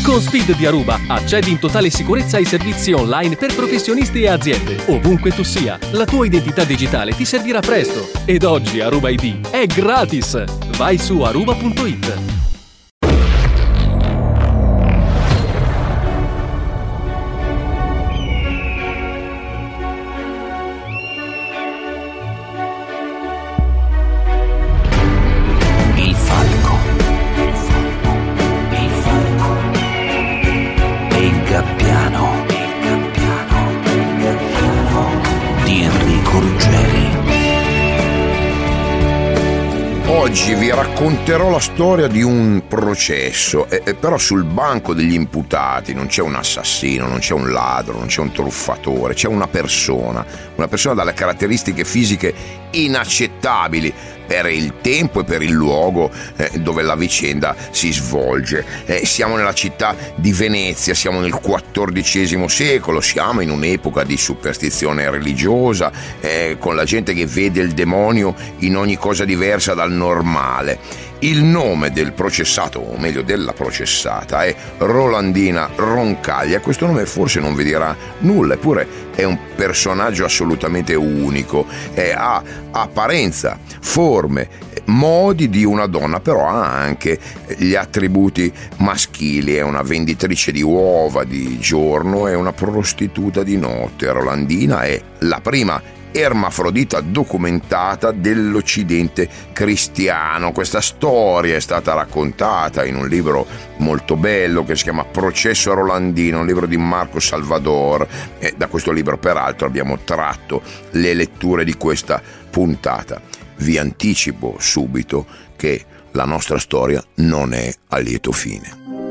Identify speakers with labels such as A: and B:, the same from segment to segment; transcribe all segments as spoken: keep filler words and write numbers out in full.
A: Con Speed di Aruba accedi in totale sicurezza ai servizi online per professionisti e aziende. Ovunque tu sia, la tua identità digitale ti servirà presto. Ed oggi Aruba I D è gratis. Vai su aruba punto it.
B: Oggi vi racconterò la storia di un processo, eh, però sul banco degli imputati non c'è un assassino, non c'è un ladro, non c'è un truffatore, c'è una persona, una persona dalle caratteristiche fisiche inaccettabili per il tempo e per il luogo eh, dove la vicenda si svolge. Eh, siamo nella città di Venezia, siamo nel quattordicesimo secolo, siamo in un'epoca di superstizione religiosa, eh, con la gente che vede il demonio in ogni cosa diversa dal normale. Il nome del processato, o meglio della processata, è Rolandina Roncaglia. Questo nome forse non vi dirà nulla, eppure è un personaggio assolutamente unico, eh, ha apparenza, forme, modi di una donna, però ha anche gli attributi maschili. È una venditrice di uova di giorno e una prostituta di notte. Rolandina è la prima ermafrodita documentata dell'Occidente cristiano. Questa storia è stata raccontata in un libro molto bello che si chiama Processo Rolandino, un libro di Marco Salvador, e da questo libro peraltro abbiamo tratto le letture di questa puntata. Vi anticipo subito che la nostra storia non è a lieto fine.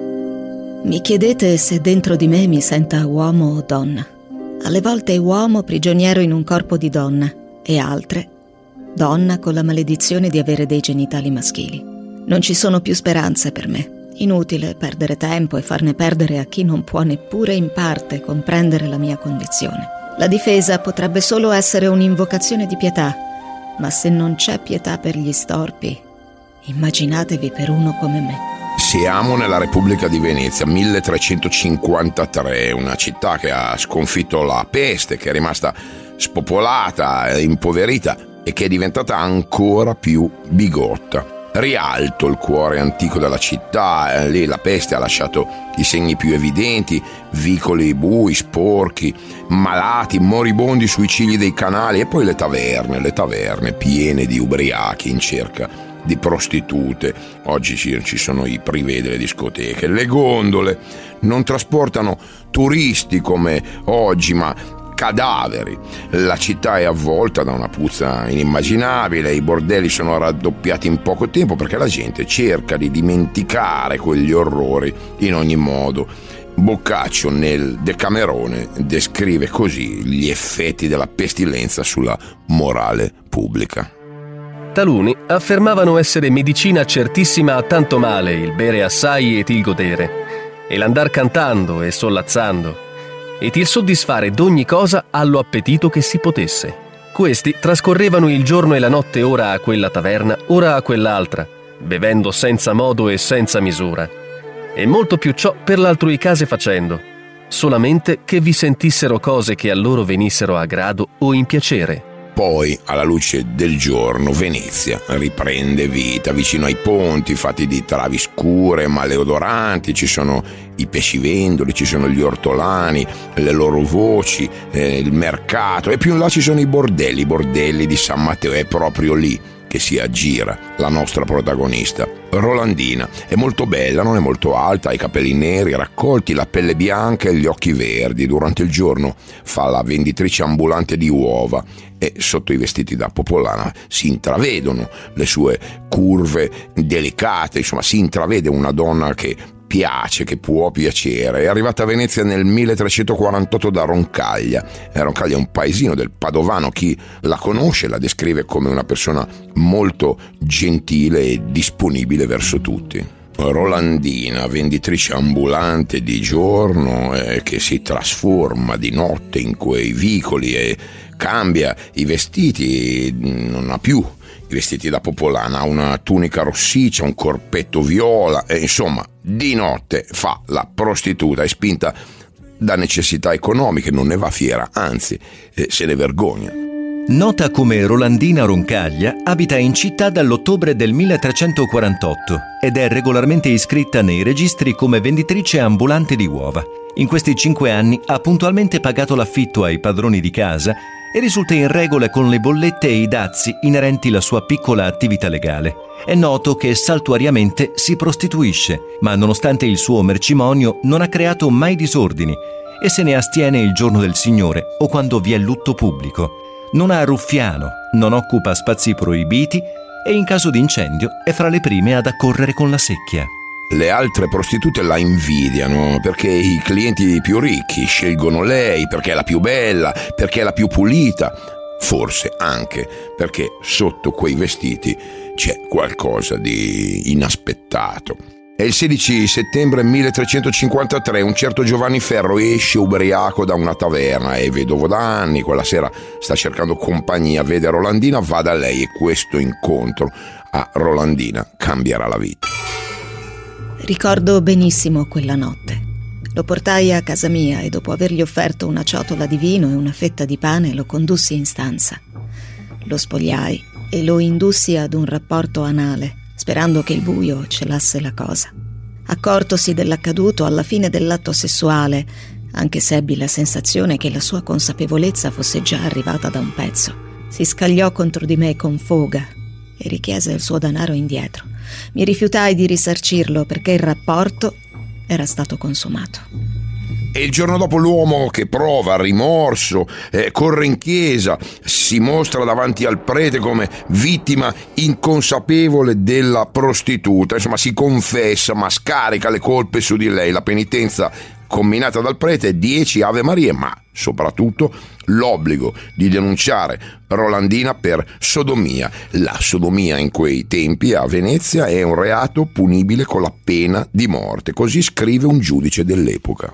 C: Mi chiedete se dentro di me mi senta uomo o donna. Alle volte uomo prigioniero in un corpo di donna e altre donna con la maledizione di avere dei genitali maschili. Non ci sono più speranze per me. Inutile perdere tempo e farne perdere a chi non può neppure in parte comprendere la mia condizione. La difesa potrebbe solo essere un'invocazione di pietà, ma se non c'è pietà per gli storpi, immaginatevi per uno come me.
B: Siamo nella Repubblica di Venezia, milletrecentocinquantatré, una città che ha sconfitto la peste, che è rimasta spopolata, impoverita e che è diventata ancora più bigotta. Rialto il cuore antico della città, eh, lì la peste ha lasciato i segni più evidenti, vicoli bui, sporchi, malati, moribondi sui cigli dei canali, e poi le taverne, le taverne piene di ubriachi in cerca di prostitute. Oggi ci sono i privé delle discoteche. Le gondole non trasportano turisti come oggi, ma cadaveri. La città è avvolta da una puzza inimmaginabile, i bordelli sono raddoppiati in poco tempo perché la gente cerca di dimenticare quegli orrori in ogni modo. Boccaccio nel Decamerone descrive così gli effetti della pestilenza sulla morale pubblica.
A: Taluni affermavano essere medicina certissima a tanto male il bere assai et il godere, e l'andar cantando e sollazzando, et il soddisfare d'ogni cosa allo appetito che si potesse. Questi trascorrevano il giorno e la notte ora a quella taverna, ora a quell'altra, bevendo senza modo e senza misura, e molto più ciò per l'altrui case facendo, solamente che vi sentissero cose che a loro venissero a grado o in piacere.
B: Poi, alla luce del giorno, Venezia riprende vita. Vicino ai ponti fatti di travi scure, maleodoranti, ci sono i pescivendoli, ci sono gli ortolani, le loro voci, eh, il mercato, e più in là ci sono i bordelli, i bordelli di San Matteo. È proprio lì che si aggira la nostra protagonista. Rolandina è molto bella, non è molto alta, ha i capelli neri raccolti, la pelle bianca e gli occhi verdi. Durante il giorno fa la venditrice ambulante di uova e sotto i vestiti da popolana si intravedono le sue curve delicate, insomma si intravede una donna che piace, che può piacere. È arrivata a Venezia nel milletrecentoquarantotto da Roncaglia. Roncaglia è un paesino del Padovano. Chi la conosce la descrive come una persona molto gentile e disponibile verso tutti. Rolandina, venditrice ambulante di giorno, eh, che si trasforma di notte in quei vicoli e cambia i vestiti, non ha più i vestiti da popolana, una tunica rossiccia, un corpetto viola, e insomma di notte fa la prostituta, è spinta da necessità economiche, non ne va fiera, anzi eh, se ne vergogna.
D: Nota come Rolandina Roncaglia, abita in città dall'ottobre del milletrecentoquarantotto ed è regolarmente iscritta nei registri come venditrice ambulante di uova. In questi cinque anni ha puntualmente pagato l'affitto ai padroni di casa e risulta in regola con le bollette e i dazi inerenti alla sua piccola attività legale. È noto che saltuariamente si prostituisce, ma nonostante il suo mercimonio non ha creato mai disordini e se ne astiene il giorno del Signore o quando vi è lutto pubblico. Non ha ruffiano, non occupa spazi proibiti e in caso di incendio è fra le prime ad accorrere con la secchia.
B: Le altre prostitute la invidiano perché i clienti più ricchi scelgono lei, perché è la più bella, perché è la più pulita, forse anche perché sotto quei vestiti c'è qualcosa di inaspettato. È il sedici settembre milletrecentocinquantatré, un certo Giovanni Ferro esce ubriaco da una taverna, è vedovo da anni, quella sera sta cercando compagnia, vede Rolandina, va da lei e questo incontro a Rolandina cambierà la vita.
C: Ricordo benissimo quella notte. Lo portai a casa mia e dopo avergli offerto una ciotola di vino e una fetta di pane lo condussi in stanza. Lo spogliai e lo indussi ad un rapporto anale, sperando che il buio celasse la cosa. Accortosi dell'accaduto alla fine dell'atto sessuale, anche se ebbi la sensazione che la sua consapevolezza fosse già arrivata da un pezzo. Si scagliò contro di me con foga e richiese il suo denaro indietro. Mi rifiutai di risarcirlo perché il rapporto era stato consumato.
B: E il giorno dopo l'uomo che prova rimorso, eh, corre in chiesa, si mostra davanti al prete come vittima inconsapevole della prostituta, insomma si confessa ma scarica le colpe su di lei. La penitenza comminata dal prete è dieci Ave Marie, ma soprattutto l'obbligo di denunciare Rolandina per sodomia. La sodomia in quei tempi a Venezia è un reato punibile con la pena di morte, così scrive un giudice dell'epoca.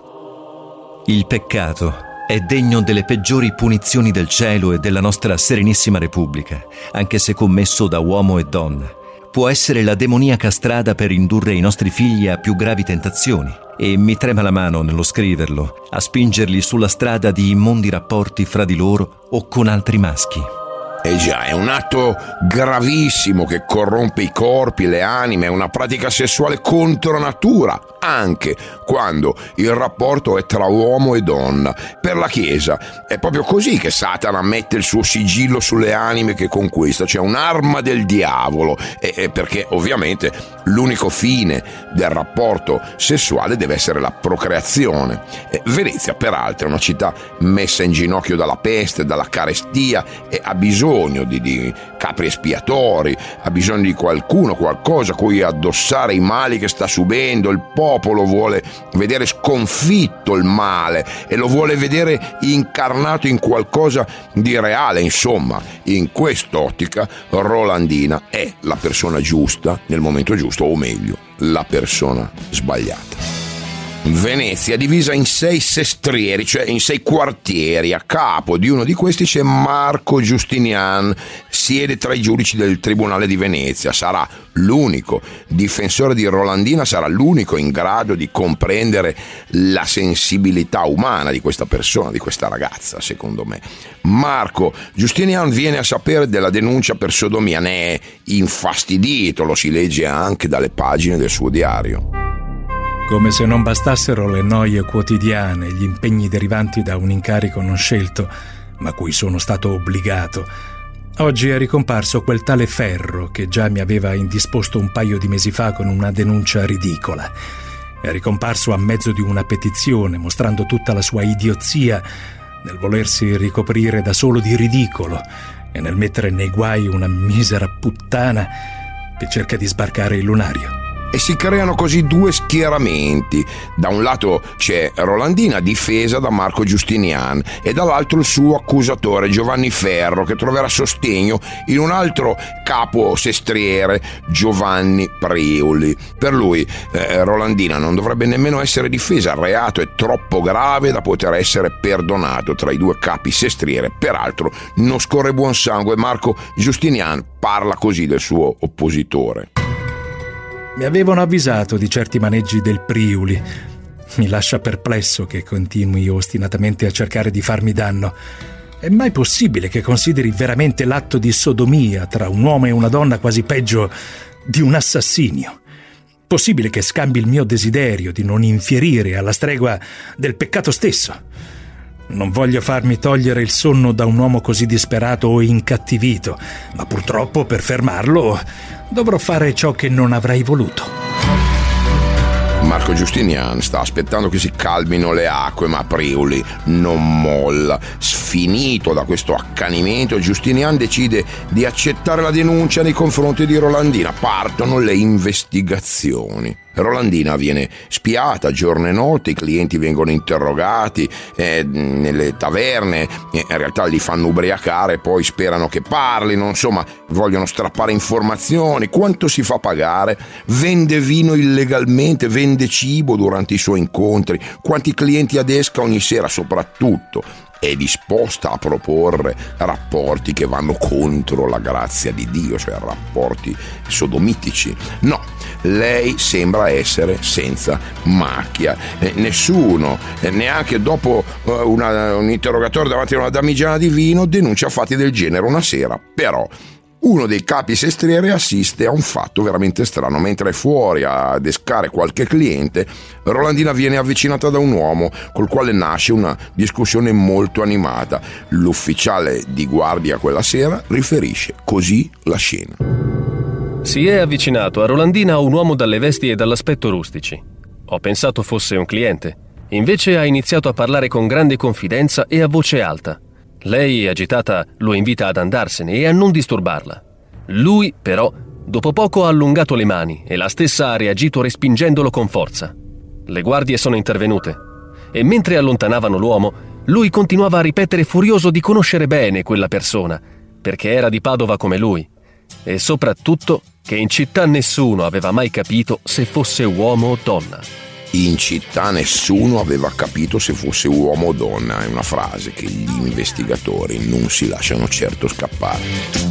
D: Il peccato è degno delle peggiori punizioni del cielo e della nostra Serenissima Repubblica, anche se commesso da uomo e donna. Può essere la demoniaca strada per indurre i nostri figli a più gravi tentazioni, e mi trema la mano nello scriverlo, a spingerli sulla strada di immondi rapporti fra di loro o con altri maschi.
B: Eh già, è un atto gravissimo che corrompe i corpi, le anime, è una pratica sessuale contro natura, anche quando il rapporto è tra uomo e donna. Per la Chiesa è proprio così che Satana mette il suo sigillo sulle anime che conquista, cioè un'arma del diavolo, e, e perché ovviamente l'unico fine del rapporto sessuale deve essere la procreazione. E Venezia, peraltro, è una città messa in ginocchio dalla peste, dalla carestia, e ha bisogno Di, di capri espiatori, ha bisogno di qualcuno, qualcosa a cui addossare i mali che sta subendo. Il popolo vuole vedere sconfitto il male e lo vuole vedere incarnato in qualcosa di reale. Insomma, in quest'ottica Rolandina è la persona giusta nel momento giusto, o meglio, la persona sbagliata. Venezia è divisa in sei sestrieri, cioè in sei quartieri. A capo di uno di questi c'è Marco Giustinian, siede tra i giudici del Tribunale di Venezia, sarà l'unico difensore di Rolandina, sarà l'unico in grado di comprendere la sensibilità umana di questa persona, di questa ragazza, secondo me. Marco Giustinian viene a sapere della denuncia per sodomia, ne è infastidito, lo si legge anche dalle pagine del suo diario.
E: Come se non bastassero le noie quotidiane, gli impegni derivanti da un incarico non scelto, ma cui sono stato obbligato, oggi è ricomparso quel tale Ferro che già mi aveva indisposto un paio di mesi fa con una denuncia ridicola. È ricomparso a mezzo di una petizione, mostrando tutta la sua idiozia nel volersi ricoprire da solo di ridicolo e nel mettere nei guai una misera puttana che cerca di sbarcare il lunario.
B: e si creano così due schieramenti. Da un lato c'è Rolandina, difesa da Marco Giustinian, e dall'altro il suo accusatore Giovanni Ferro, che troverà sostegno in un altro capo sestriere, Giovanni Priuli. Per lui eh, Rolandina non dovrebbe nemmeno essere difesa, il reato è troppo grave da poter essere perdonato. Tra i due capi sestriere peraltro non scorre buon sangue. Marco Giustinian parla così del suo oppositore.
E: Mi avevano avvisato di certi maneggi del Priuli. Mi lascia perplesso che continui ostinatamente a cercare di farmi danno. È mai possibile che consideri veramente l'atto di sodomia tra un uomo e una donna quasi peggio di un assassinio? Possibile che scambi il mio desiderio di non infierire alla stregua del peccato stesso? Non voglio farmi togliere il sonno da un uomo così disperato o incattivito, ma purtroppo per fermarlo dovrò fare ciò che non avrei voluto.
B: Marco Giustinian sta aspettando che si calmino le acque, ma Priuli non molla. Sfinito da questo accanimento, Giustinian decide di accettare la denuncia nei confronti di Rolandina. Partono le investigazioni. Rolandina viene spiata giorno e notte, i clienti vengono interrogati eh, nelle taverne, eh, in realtà li fanno ubriacare, poi sperano che parlino, insomma vogliono strappare informazioni. Quanto si fa pagare? Vende vino illegalmente, vende cibo durante i suoi incontri. Quanti clienti adesca ogni sera? Soprattutto è disposta a proporre rapporti che vanno contro la grazia di Dio, cioè rapporti sodomitici? No, lei sembra essere senza macchia. Eh, nessuno, eh, neanche dopo eh, una, un interrogatorio davanti a una damigiana di vino, denuncia fatti del genere. Una sera, però, uno dei capi sestriere assiste a un fatto veramente strano. Mentre è fuori a adescare qualche cliente, Rolandina viene avvicinata da un uomo col quale nasce una discussione molto animata. L'ufficiale di guardia quella sera riferisce così la scena.
A: Si è avvicinato a Rolandina un uomo dalle vesti e dall'aspetto rustici. Ho pensato fosse un cliente. Invece ha iniziato a parlare con grande confidenza e a voce alta. Lei, agitata, lo invita ad andarsene e a non disturbarla. Lui, però, dopo poco ha allungato le mani e la stessa ha reagito respingendolo con forza. Le guardie sono intervenute e mentre allontanavano l'uomo, lui continuava a ripetere furioso di conoscere bene quella persona, perché era di Padova come lui, e soprattutto che in città nessuno aveva mai capito se fosse uomo o donna.
B: In città nessuno aveva capito se fosse uomo o donna, è una frase che gli investigatori non si lasciano certo scappare.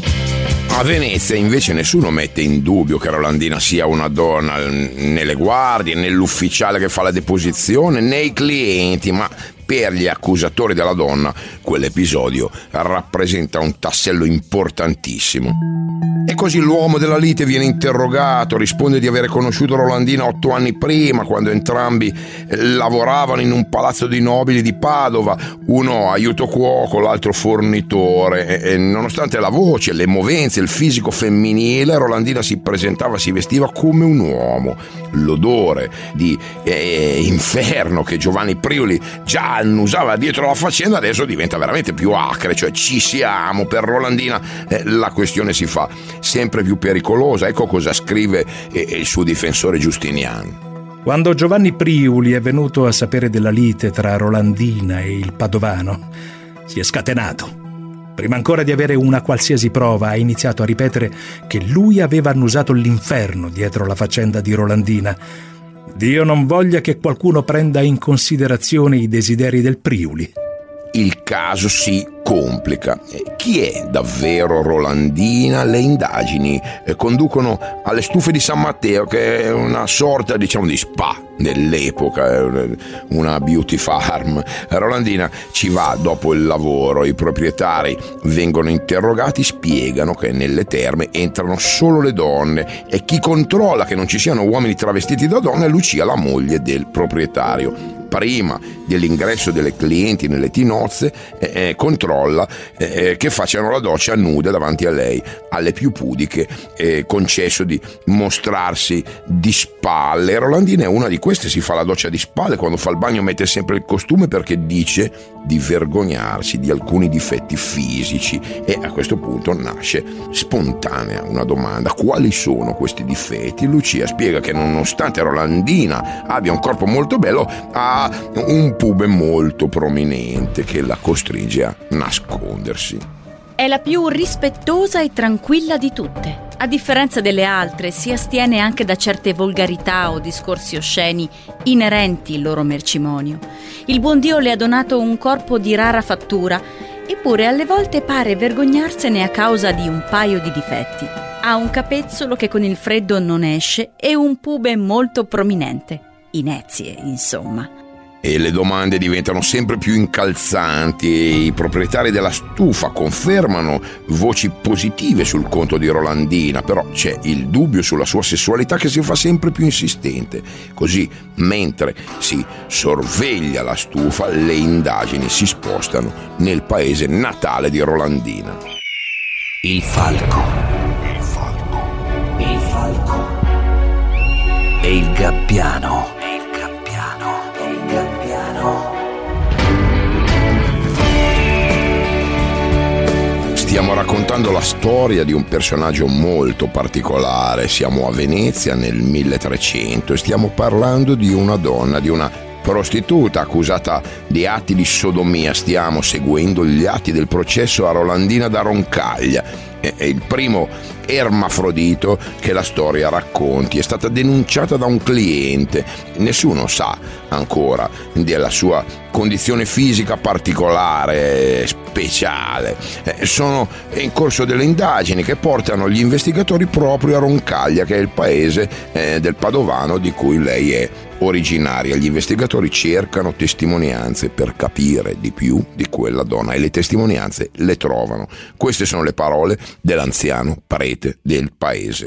B: A Venezia invece nessuno mette in dubbio che Rolandina sia una donna, né le guardie, né l'ufficiale che fa la deposizione, né i clienti, ma per gli accusatori della donna quell'episodio rappresenta un tassello importantissimo. E così l'uomo della lite viene interrogato, risponde di avere conosciuto Rolandina otto anni prima, quando entrambi lavoravano in un palazzo di nobili di Padova, uno aiuto cuoco, l'altro fornitore, e, e nonostante la voce, le movenze, il fisico femminile, Rolandina si presentava, si vestiva come un uomo. L'odore di eh, inferno che Giovanni Priuli già annusava dietro la faccenda adesso diventa veramente più acre, cioè ci siamo. Per Rolandina eh, la questione si fa sempre più pericolosa. Ecco cosa scrive eh, il suo difensore Giustinian.
E: Quando Giovanni Priuli è venuto a sapere della lite tra Rolandina e il padovano, si è scatenato. Prima ancora di avere una qualsiasi prova, ha iniziato a ripetere che lui aveva annusato l'inferno dietro la faccenda di Rolandina. Dio non voglia che qualcuno prenda in considerazione i desideri del Priuli.
B: Il caso si complica. Chi è davvero Rolandina? Le indagini conducono alle Stufe di San Matteo, che è una sorta, diciamo, di spa dell'epoca, una beauty farm. Rolandina ci va dopo il lavoro, i proprietari vengono interrogati, spiegano che nelle terme entrano solo le donne e chi controlla che non ci siano uomini travestiti da donne è Lucia, la moglie del proprietario. prima dell'ingresso delle clienti nelle tinozze eh, eh, controlla eh, che facciano la doccia nude davanti a lei. Alle più pudiche eh, concesso di mostrarsi di spalle. Rolandina è una di queste, si fa la doccia di spalle, quando fa il bagno mette sempre il costume perché dice di vergognarsi di alcuni difetti fisici. E a questo punto nasce spontanea una domanda: quali sono questi difetti? Lucia spiega che nonostante Rolandina abbia un corpo molto bello, ha un pube molto prominente che la costringe a nascondersi.
F: È la più rispettosa e tranquilla di tutte. A differenza delle altre, si astiene anche da certe volgarità o discorsi osceni inerenti al loro mercimonio. Il buon Dio le ha donato un corpo di rara fattura, eppure alle volte pare vergognarsene a causa di un paio di difetti. Ha un capezzolo che con il freddo non esce e un pube molto prominente. Inezie, insomma.
B: E le domande diventano sempre più incalzanti e i proprietari della stufa confermano voci positive sul conto di Rolandina, però c'è il dubbio sulla sua sessualità che si fa sempre più insistente. Così, mentre si sorveglia la stufa, le indagini si spostano nel paese natale di Rolandina.
G: Il falco. Il falco. Il falco. E il gabbiano.
B: Stiamo raccontando la storia di un personaggio molto particolare. Siamo a Venezia nel milletrecento e stiamo parlando di una donna, di una prostituta accusata di atti di sodomia. Stiamo seguendo gli atti del processo a Rolandina da Roncaglia. È il primo ermafrodito che la storia racconti. È stata denunciata da un cliente. Nessuno sa ancora della sua condizione fisica particolare, speciale. Sono in corso delle indagini che portano gli investigatori proprio a Roncaglia, che è il paese del Padovano di cui lei è originaria. Gli investigatori cercano testimonianze per capire di più di quella donna e le testimonianze le trovano. Queste sono le parole dell'anziano prete del paese.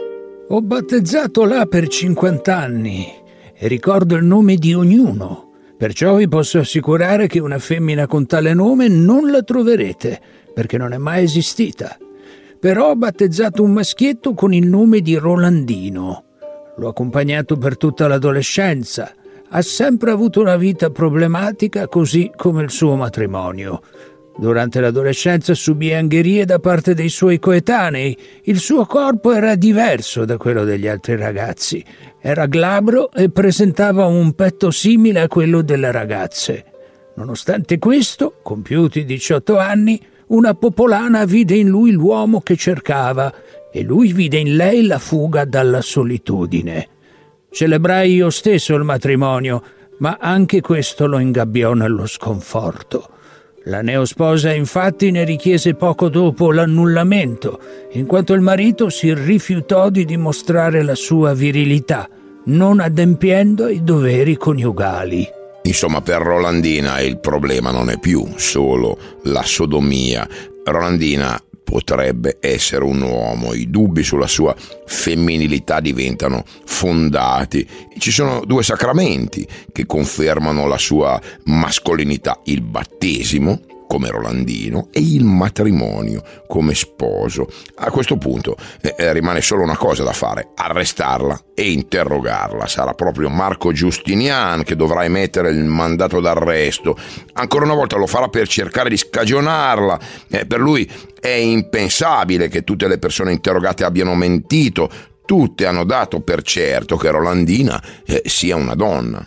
H: Ho battezzato là per cinquanta anni e ricordo il nome di ognuno, perciò vi posso assicurare che una femmina con tale nome non la troverete, perché non è mai esistita. Però ho battezzato un maschietto con il nome di Rolandino. L'ho accompagnato per tutta l'adolescenza. Ha sempre avuto una vita problematica, così come il suo matrimonio. Durante l'adolescenza subì angherie da parte dei suoi coetanei. Il suo corpo era diverso da quello degli altri ragazzi. Era glabro e presentava un petto simile a quello delle ragazze. Nonostante questo, compiuti diciotto anni, una popolana vide in lui l'uomo che cercava e lui vide in lei la fuga dalla solitudine. Celebrai io stesso il matrimonio, ma anche questo lo ingabbiò nello sconforto. La neosposa infatti ne richiese poco dopo l'annullamento, in quanto il marito si rifiutò di dimostrare la sua virilità, non adempiendo ai doveri coniugali.
B: Insomma, per Rolandina il problema non è più solo la sodomia. Rolandina potrebbe essere un uomo, i dubbi sulla sua femminilità diventano fondati. Ci sono due sacramenti che confermano la sua mascolinità: il battesimo come Rolandino e il matrimonio come sposo. A questo punto eh, rimane solo una cosa da fare: arrestarla e interrogarla. Sarà proprio Marco Giustinian che dovrà emettere il mandato d'arresto. Ancora una volta lo farà per cercare di scagionarla. Eh, per lui è impensabile che tutte le persone interrogate abbiano mentito. Tutte hanno dato per certo che Rolandina eh, sia una donna.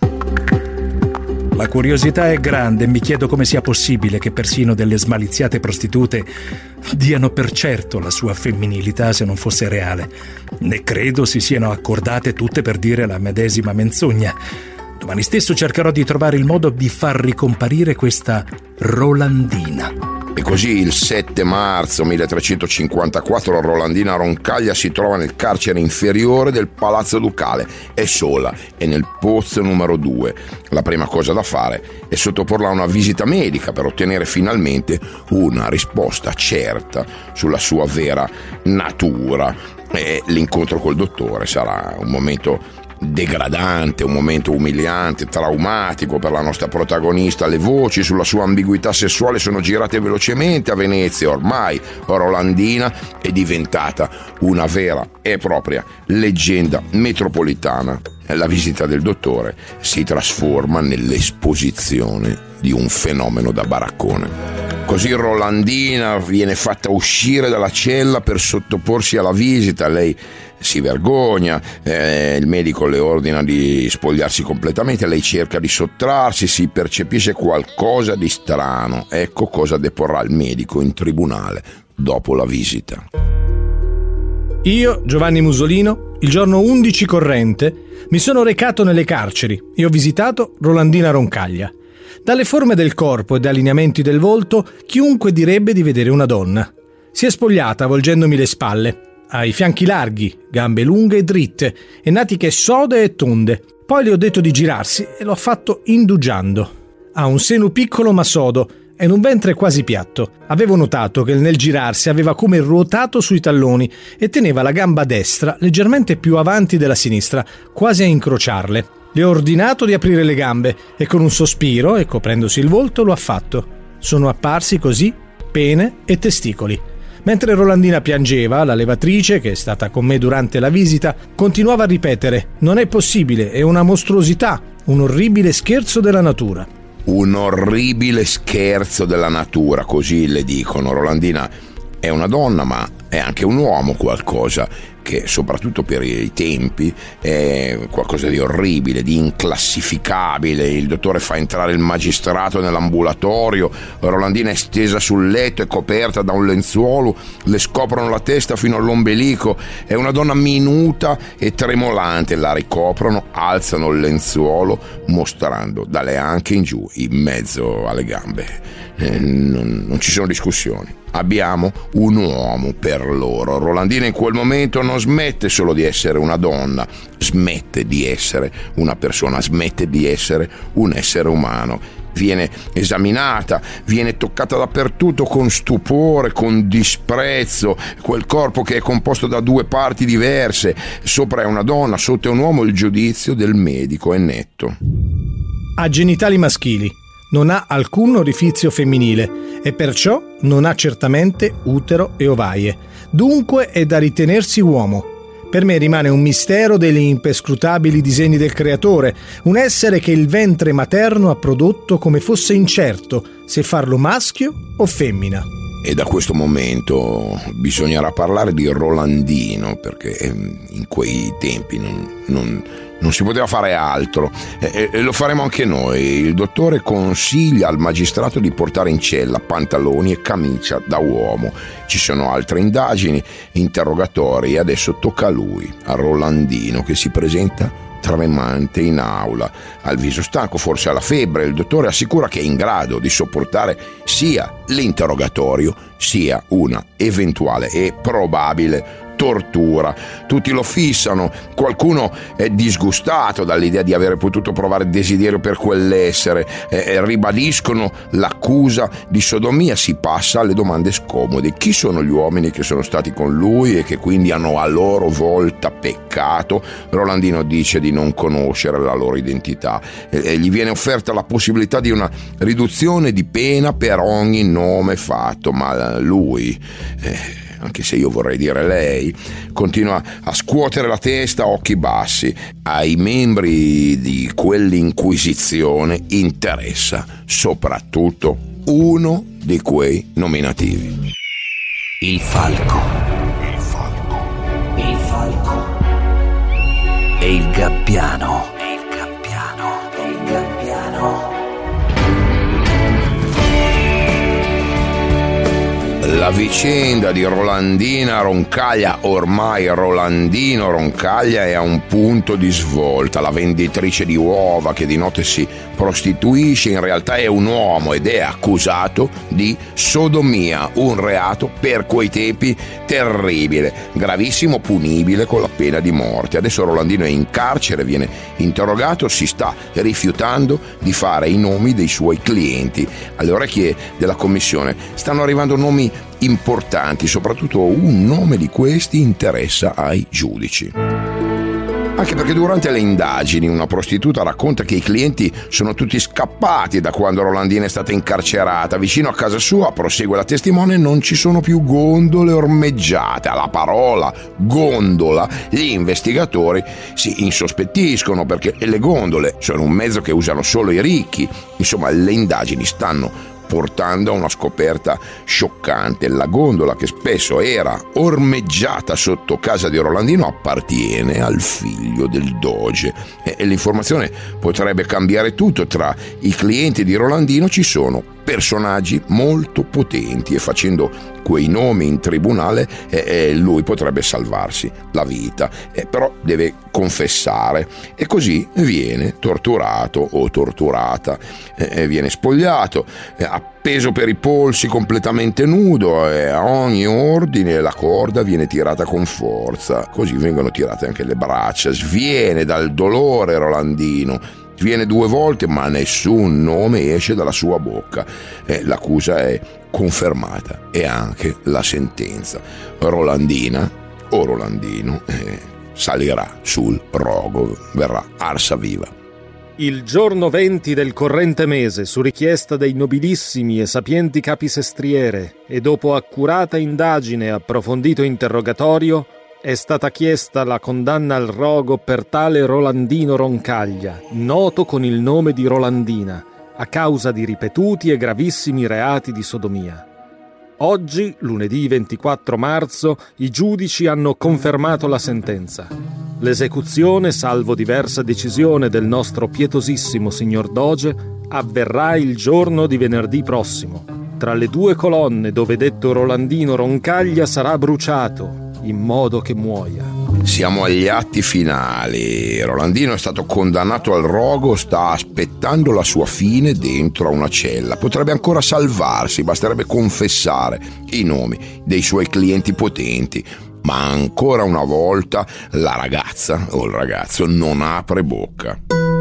E: La curiosità è grande e mi chiedo come sia possibile che persino delle smaliziate prostitute diano per certo la sua femminilità se non fosse reale. Ne credo si siano accordate tutte per dire la medesima menzogna. Domani stesso cercherò di trovare il modo di far ricomparire questa Rolandina.
B: E così il sette marzo milletrecentocinquantaquattro Rolandina Roncaglia si trova nel carcere inferiore del Palazzo Ducale. È sola, è nel pozzo numero due. La prima cosa da fare è sottoporla a una visita medica per ottenere finalmente una risposta certa sulla sua vera natura. E l'incontro col dottore sarà un momento degradante, un momento umiliante, traumatico per la nostra protagonista. Le voci sulla sua ambiguità sessuale sono girate velocemente a Venezia. Ormai Rolandina è diventata una vera e propria leggenda metropolitana. La visita del dottore si trasforma nell'esposizione di un fenomeno da baraccone. Così Rolandina viene fatta uscire dalla cella per sottoporsi alla visita. Lei si vergogna, eh, il medico le ordina di spogliarsi completamente, lei cerca di sottrarsi, si percepisce qualcosa di strano. Ecco cosa deporrà il medico in tribunale dopo la visita.
I: Io, Giovanni Musolino, il giorno undici corrente, mi sono recato nelle carceri e ho visitato Rolandina Roncaglia. Dalle forme del corpo e dai lineamenti del volto, chiunque direbbe di vedere una donna. Si è spogliata volgendomi le spalle. Ha i fianchi larghi, gambe lunghe e dritte, e natiche sode e tonde. Poi le ho detto di girarsi e l'ho fatto indugiando. Ha un seno piccolo ma sodo e un ventre quasi piatto. Avevo notato che nel girarsi aveva come ruotato sui talloni e teneva la gamba destra leggermente più avanti della sinistra, quasi a incrociarle. Le ho ordinato di aprire le gambe e con un sospiro e coprendosi il volto lo ha fatto. Sono apparsi così pene e testicoli. Mentre Rolandina piangeva, la levatrice, che è stata con me durante la visita, continuava a ripetere: non è possibile, è una mostruosità, un orribile scherzo della natura.
B: Un orribile scherzo della natura, così le dicono. Rolandina è una donna, ma è anche un uomo, qualcosa che soprattutto per i tempi è qualcosa di orribile, di inclassificabile. Il dottore fa entrare il magistrato nell'ambulatorio, Rolandina è stesa sul letto e coperta da un lenzuolo, le scoprono la testa fino all'ombelico, è una donna minuta e tremolante, la ricoprono, alzano il lenzuolo mostrando dalle anche in giù, in mezzo alle gambe. Eh, non, non ci sono discussioni. Abbiamo un uomo per loro. Rolandina in quel momento non smette solo di essere una donna, smette di essere una persona, smette di essere un essere umano. Viene esaminata, viene toccata dappertutto con stupore, con disprezzo. Quel corpo che è composto da due parti diverse, sopra è una donna, sotto è un uomo. Il giudizio del medico è netto.
I: Ha genitali maschili, non ha alcun orifizio femminile e perciò non ha certamente utero e ovaie. Dunque è da ritenersi uomo. Per me rimane un mistero degli imperscrutabili disegni del creatore, un essere che il ventre materno ha prodotto come fosse incerto se farlo maschio o femmina.
B: E da questo momento bisognerà parlare di Rolandino, perché in quei tempi non, non, non si poteva fare altro, e, e lo faremo anche noi. Il dottore consiglia al magistrato di portare in cella pantaloni e camicia da uomo. Ci sono altre indagini, interrogatori, e adesso tocca a lui, a Rolandino, che si presenta tremante in aula, al viso stanco, forse alla febbre. Il dottore assicura che è in grado di sopportare sia l'interrogatorio sia una eventuale e probabile tortura. Tutti lo fissano, qualcuno è disgustato dall'idea di avere potuto provare desiderio per quell'essere, eh, ribadiscono l'accusa di sodomia, si passa alle domande scomode. Chi sono gli uomini che sono stati con lui e che quindi hanno a loro volta peccato? Rolandino dice di non conoscere la loro identità e, e gli viene offerta la possibilità di una riduzione di pena per ogni nome fatto, ma lui, eh, anche se io vorrei dire lei, continua a scuotere la testa a occhi bassi. Ai membri di quell'inquisizione interessa soprattutto uno di quei nominativi.
G: Il falco. Il falco. Il falco. E il gabbiano. E il gabbiano. E il gabbiano.
B: La vicenda di Rolandina Roncaglia, ormai Rolandino Roncaglia, è a un punto di svolta. La venditrice di uova che di notte si prostituisce in realtà è un uomo ed è accusato di sodomia, un reato per quei tempi terribile, gravissimo, punibile con la pena di morte. Adesso Rolandino è in carcere, viene interrogato, si sta rifiutando di fare i nomi dei suoi clienti. Alle orecchie della commissione stanno arrivando nomi importanti, soprattutto un nome di questi interessa ai giudici. Anche perché durante le indagini una prostituta racconta che i clienti sono tutti scappati da quando Rolandina è stata incarcerata. Vicino a casa sua, prosegue la testimone, non ci sono più gondole ormeggiate. Alla parola gondola gli investigatori si insospettiscono, perché le gondole sono un mezzo che usano solo i ricchi. Insomma, le indagini stanno portando a una scoperta scioccante. La gondola, che spesso era ormeggiata sotto casa di Rolandino, appartiene al figlio del doge, e l'informazione potrebbe cambiare tutto. Tra i clienti di Rolandino ci sono personaggi molto potenti, e facendo quei nomi in tribunale eh, eh, lui potrebbe salvarsi la vita, eh, però deve confessare, e così viene torturato o torturata, eh, viene spogliato, eh, appeso per i polsi completamente nudo, e a ogni ordine la corda viene tirata con forza, così vengono tirate anche le braccia. Sviene dal dolore Rolandino, viene due volte, ma nessun nome esce dalla sua bocca. Eh, l'accusa è confermata, e anche la sentenza. Rolandina o Rolandino eh, salirà sul rogo, verrà arsa viva.
I: Il giorno venti del corrente mese, su richiesta dei nobilissimi e sapienti capi sestriere, e dopo accurata indagine e approfondito interrogatorio, è stata chiesta la condanna al rogo per tale Rolandino Roncaglia, noto con il nome di Rolandina, a causa di ripetuti e gravissimi reati di sodomia. Oggi, lunedì ventiquattro marzo, i giudici hanno confermato la sentenza. L'esecuzione, salvo diversa decisione del nostro pietosissimo signor Doge, avverrà il giorno di venerdì prossimo, tra le due colonne dove detto Rolandino Roncaglia sarà bruciato, in modo che muoia.
B: Siamo agli atti finali. Rolandino è stato condannato al rogo, sta aspettando la sua fine dentro a una cella. Potrebbe ancora salvarsi, basterebbe confessare i nomi dei suoi clienti potenti. Ma ancora una volta la ragazza o il ragazzo non apre bocca.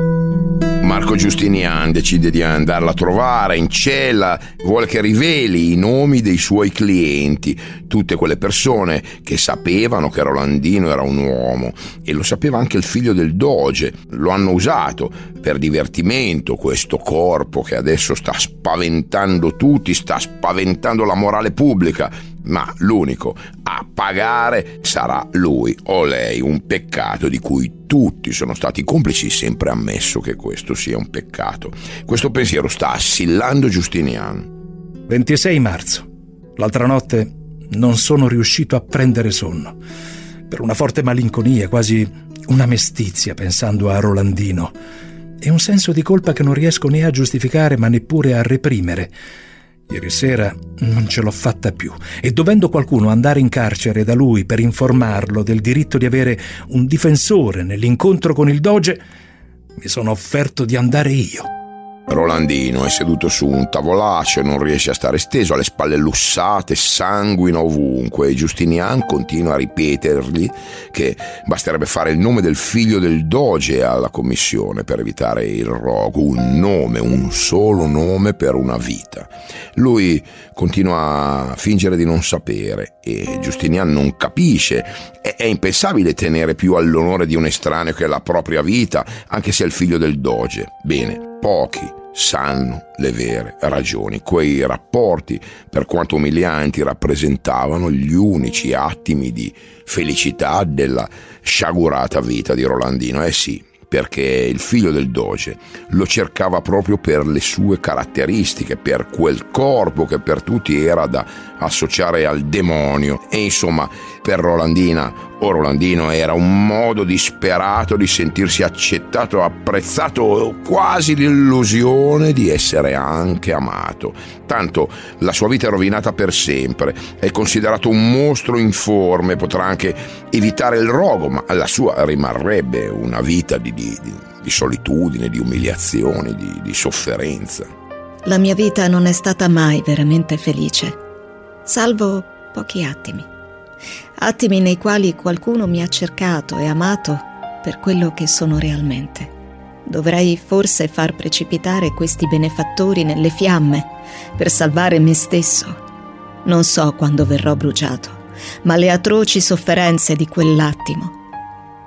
B: Marco Giustinian decide di andarla a trovare in cella, vuole che riveli i nomi dei suoi clienti, tutte quelle persone che sapevano che Rolandino era un uomo, e lo sapeva anche il figlio del doge. Lo hanno usato per divertimento, questo corpo che adesso sta spaventando tutti, sta spaventando la morale pubblica, ma l'unico a pagare sarà lui o lei, un peccato di cui tutti sono stati complici, sempre ammesso che questo sia un peccato. Questo pensiero sta assillando Giustinian.
E: ventisei marzo. L'altra notte non sono riuscito a prendere sonno, per una forte malinconia, quasi una mestizia pensando a Rolandino, e un senso di colpa che non riesco né a giustificare ma neppure a reprimere. Ieri sera non ce l'ho fatta più, e dovendo qualcuno andare in carcere da lui per informarlo del diritto di avere un difensore nell'incontro con il doge, mi sono offerto di andare io.
B: Rolandino è seduto su un tavolaccio, non riesce a stare steso, ha le spalle lussate, sanguina ovunque, e Giustinian continua a ripetergli che basterebbe fare il nome del figlio del doge alla commissione per evitare il rogo, un nome, un solo nome per una vita. Lui continua a fingere di non sapere, e Giustinian non capisce. È, è impensabile tenere più all'onore di un estraneo che la propria vita, anche se è il figlio del doge. Bene, pochi sanno le vere ragioni. Quei rapporti, per quanto umilianti, rappresentavano gli unici attimi di felicità della sciagurata vita di Rolandino. Eh sì, perché il figlio del doge lo cercava proprio per le sue caratteristiche, per quel corpo che per tutti era da associare al demonio. E insomma, per Rolandina o Rolandino era un modo disperato di sentirsi accettato, apprezzato, quasi l'illusione di essere anche amato. Tanto la sua vita è rovinata per sempre, è considerato un mostro informe, potrà anche evitare il rogo, ma la sua rimarrebbe una vita di, di, di solitudine, di umiliazioni, di, di sofferenza.
C: La mia vita non è stata mai veramente felice, salvo pochi attimi. Attimi nei quali qualcuno mi ha cercato e amato per quello che sono realmente. Dovrei forse far precipitare questi benefattori nelle fiamme per salvare me stesso. Non so quando verrò bruciato, ma le atroci sofferenze di quell'attimo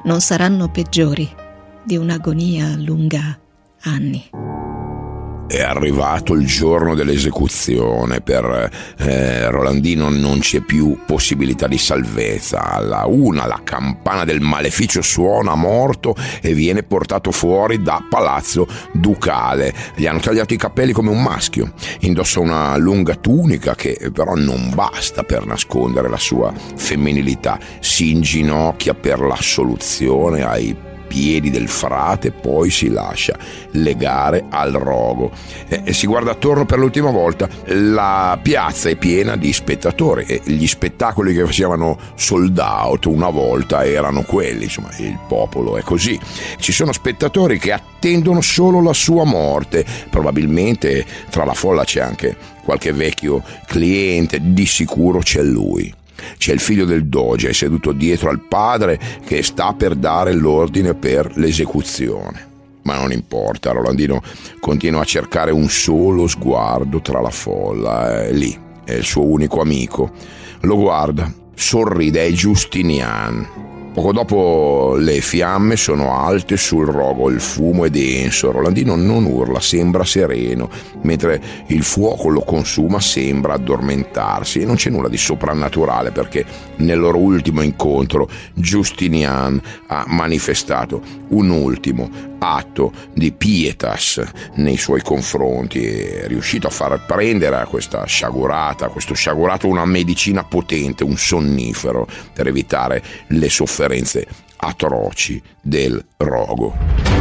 C: non saranno peggiori di un'agonia lunga anni.
B: È arrivato il giorno dell'esecuzione. Per eh, Rolandino non c'è più possibilità di salvezza. Alla una la campana del maleficio suona morto e viene portato fuori da Palazzo Ducale. Gli hanno tagliato i capelli come un maschio. Indossa una lunga tunica che però non basta per nascondere la sua femminilità. Si inginocchia per l'assoluzione ai piedi del frate, poi si lascia legare al rogo e, e si guarda attorno per l'ultima volta. La piazza è piena di spettatori e gli spettacoli che facevano sold out una volta erano quelli, insomma il popolo è così. Ci sono spettatori che attendono solo la sua morte. Probabilmente tra la folla c'è anche qualche vecchio cliente, di sicuro c'è lui. C'è il figlio del doge seduto dietro al padre che sta per dare l'ordine per l'esecuzione. Ma non importa, Rolandino continua a cercare un solo sguardo tra la folla. È lì, è il suo unico amico. Lo guarda, sorride, è Justinian. Poco dopo le fiamme sono alte sul rogo, il fumo è denso. Rolandino non urla, sembra sereno, mentre il fuoco lo consuma sembra addormentarsi. E non c'è nulla di soprannaturale, perché nel loro ultimo incontro Justinian ha manifestato un ultimo atto di pietas nei suoi confronti. È riuscito a far prendere a questa sciagurata, a questo sciagurato, una medicina potente, un sonnifero, per evitare le sofferenze atroci del rogo.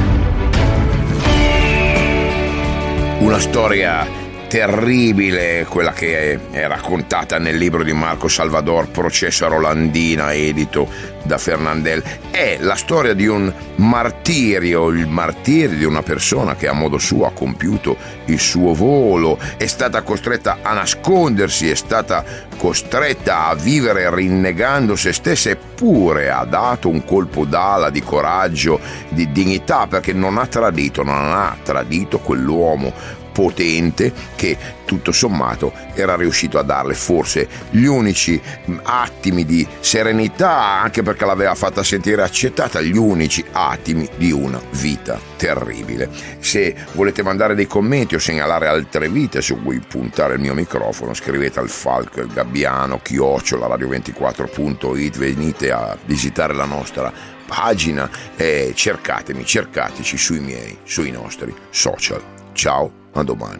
B: Una storia terribile, quella che è raccontata nel libro di Marco Salvador, Processo a Rolandina, edito da Fernandel. È la storia di un martirio, il martirio di una persona che a modo suo ha compiuto il suo volo, è stata costretta a nascondersi, è stata costretta a vivere rinnegando se stessa, eppure ha dato un colpo d'ala di coraggio, di dignità, perché non ha tradito, non ha tradito quell'uomo potente che tutto sommato era riuscito a darle forse gli unici attimi di serenità, anche perché l'aveva fatta sentire accettata, gli unici attimi di una vita terribile. Se volete mandare dei commenti o segnalare altre vite su cui puntare il mio microfono, scrivete al Falco il Gabbiano chiocciola radio ventiquattro punto it, venite a visitare la nostra pagina e cercatemi, cercateci sui miei, sui nostri social. Ciao, a domani.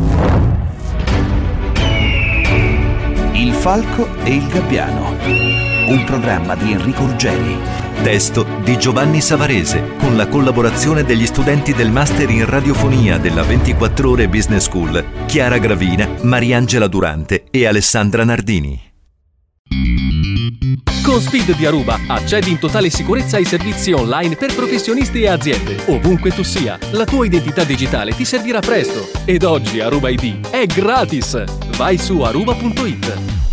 G: Il Falco e il Gabbiano, un programma di Enrico Ruggeri.
D: Testo di Giovanni Savarese, con la collaborazione degli studenti del Master in Radiofonia della ventiquattro Ore Business School, Chiara Gravina, Mariangela Durante e Alessandra Nardini.
A: Con Speed di Aruba accedi in totale sicurezza ai servizi online per professionisti e aziende. Ovunque tu sia, la tua identità digitale ti servirà presto. Ed oggi Aruba I D è gratis. Vai su aruba punto it.